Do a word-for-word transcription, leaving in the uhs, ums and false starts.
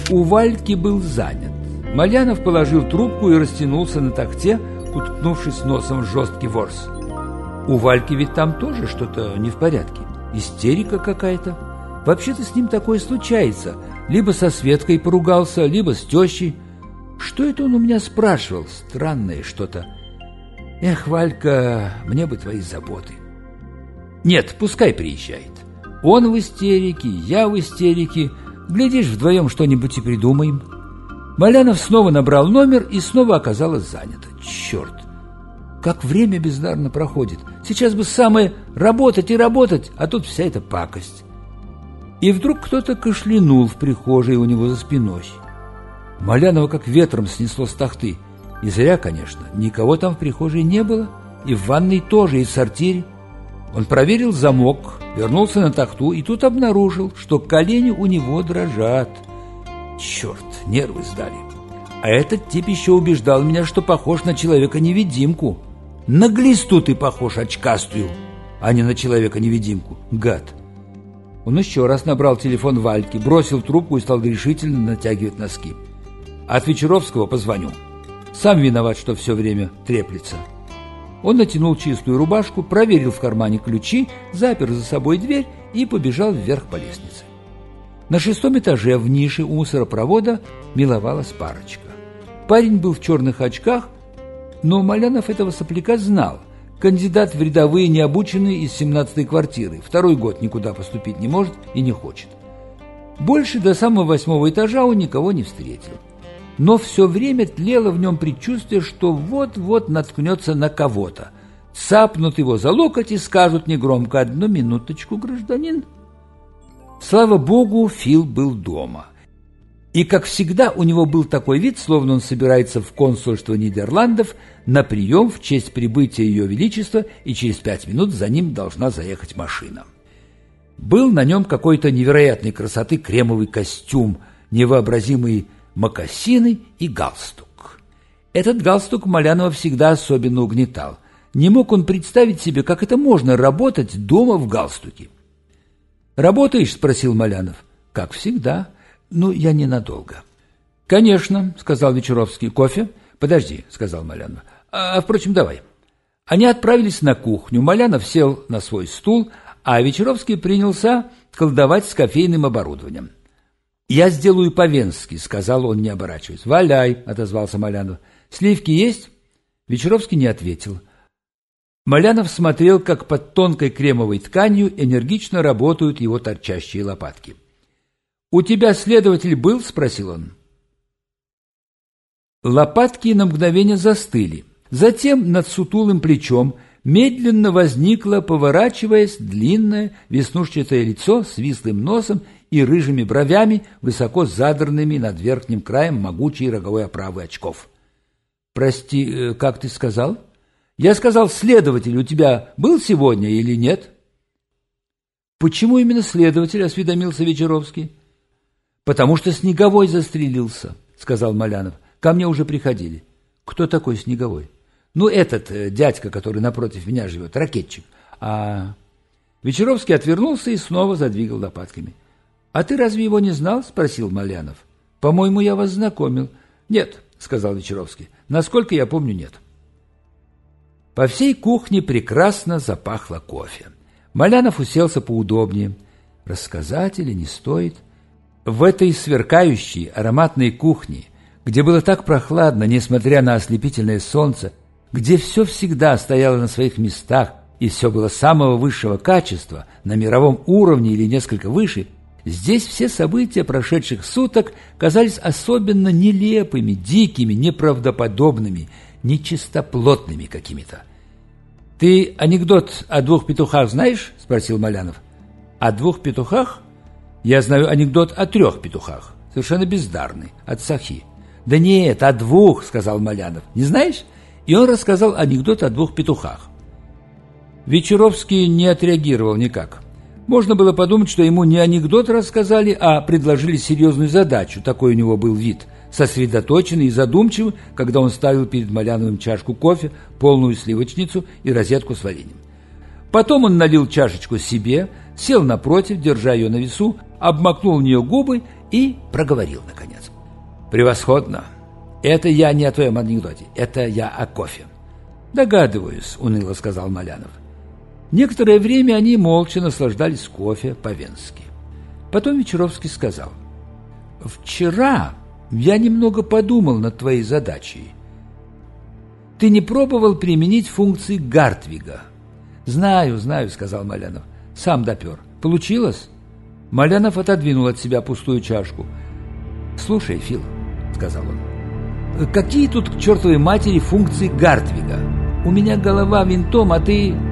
у Вальки был занят. Малянов положил трубку и растянулся на тахте, уткнувшись носом в жесткий ворс. У Вальки ведь там тоже что-то не в порядке. Истерика какая-то. Вообще-то с ним такое случается. Либо со Светкой поругался, либо с тещей. Что это он у меня спрашивал? Странное что-то. Эх, Валька, мне бы твои заботы. Нет, пускай приезжает. Он в истерике, я в истерике. Глядишь, вдвоем что-нибудь и придумаем. Малянов снова набрал номер и снова оказалось занято. Черт, как время бездарно проходит. Сейчас бы самое работать и работать, а тут вся эта пакость. И вдруг кто-то кашлянул в прихожей у него за спиной. Малянова как ветром снесло с тахты. И зря, конечно, никого там в прихожей не было, и в ванной тоже, и в сортире. Он проверил замок, вернулся на тахту и тут обнаружил, что колени у него дрожат. Черт, нервы сдали. А этот тип еще убеждал меня, что похож на человека-невидимку. На глисту ты похож, очкастую, а не на человека-невидимку, гад. Он еще раз набрал телефон Вальки, бросил трубку и стал решительно натягивать носки. От Вечеровского позвоню. Сам виноват, что все время треплется. Он натянул чистую рубашку, проверил в кармане ключи, запер за собой дверь и побежал вверх по лестнице. На шестом этаже в нише у мусоропровода миловалась парочка. Парень был в черных очках, но Малянов этого сопляка знал. Кандидат в рядовые необученный из семнадцатой квартиры. Второй год никуда поступить не может и не хочет. Больше до самого восьмого этажа он никого не встретил. Но все время тлело в нем предчувствие, что вот-вот наткнется на кого-то. Цапнут его за локоть и скажут негромко: «Одну минуточку, гражданин». Слава богу, Фил был дома. И, как всегда, у него был такой вид, словно он собирается в консульство Нидерландов на прием в честь прибытия Ее Величества, и через пять минут за ним должна заехать машина. Был на нем какой-то невероятной красоты кремовый костюм, невообразимые мокасины и галстук. Этот галстук Малянова всегда особенно угнетал. Не мог он представить себе, как это можно работать дома в галстуке. «Работаешь?» – спросил Малянов. «Как всегда. Ну, я ненадолго». «Конечно», – сказал Вечеровский. «Кофе?» «Подожди», – сказал Малянов. «А, впрочем, давай». Они отправились на кухню. Малянов сел на свой стул, а Вечеровский принялся колдовать с кофейным оборудованием. «Я сделаю по-венски», – сказал он, не оборачиваясь. «Валяй», – отозвался Малянов. «Сливки есть?» Вечеровский не ответил. Малянов смотрел, как под тонкой кремовой тканью энергично работают его торчащие лопатки. «У тебя следователь был?» – спросил он. Лопатки на мгновение застыли. Затем над сутулым плечом медленно возникло, поворачиваясь, длинное веснушчатое лицо с вислым носом и рыжими бровями, высоко задранными над верхним краем могучей роговой оправы очков. «Прости, как ты сказал?» «Я сказал, следователь у тебя был сегодня или нет?» «Почему именно следователь?» – осведомился Вечеровский. «Потому что Снеговой застрелился», – сказал Малянов. «Ко мне уже приходили». «Кто такой Снеговой?» «Ну, этот э, дядька, который напротив меня живет, ракетчик». «А...» Вечеровский отвернулся и снова задвигал лопатками. «А ты разве его не знал?» – спросил Малянов. «По-моему, я вас знакомил». «Нет», – сказал Вечеровский. «Насколько я помню, нет». По всей кухне прекрасно запахло кофе. Малянов уселся поудобнее. Рассказать или не стоит? В этой сверкающей ароматной кухне, где было так прохладно, несмотря на ослепительное солнце, где все всегда стояло на своих местах и все было самого высшего качества, на мировом уровне или несколько выше, здесь все события прошедших суток казались особенно нелепыми, дикими, неправдоподобными, нечистоплотными какими-то. «Ты анекдот о двух петухах знаешь?» – спросил Малянов. «О двух петухах? Я знаю анекдот о трех петухах, совершенно бездарный, от Сахи». «Да нет, о двух», – сказал Малянов. «Не знаешь?» И он рассказал анекдот о двух петухах. Вечеровский не отреагировал никак. Можно было подумать, что ему не анекдот рассказали, а предложили серьезную задачу. Такой у него был вид, сосредоточенный и задумчивый, когда он ставил перед Маляновым чашку кофе, полную сливочницу и розетку с вареньем. Потом он налил чашечку себе, сел напротив, держа ее на весу, обмакнул в нее губы и проговорил, наконец. «Превосходно! Это я не о твоем анекдоте, это я о кофе». «Догадываюсь», — уныло сказал Малянов. Некоторое время они молча наслаждались кофе по-венски. Потом Вечеровский сказал: «Вчера я немного подумал над твоей задачей. Ты не пробовал применить функции Гартвига?» «Знаю, знаю», — сказал Малянов. «Сам допер. Получилось?» Малянов отодвинул от себя пустую чашку. «Слушай, Фил», — сказал он, — «какие тут к чертовой матери функции Гартвига? У меня голова винтом, а ты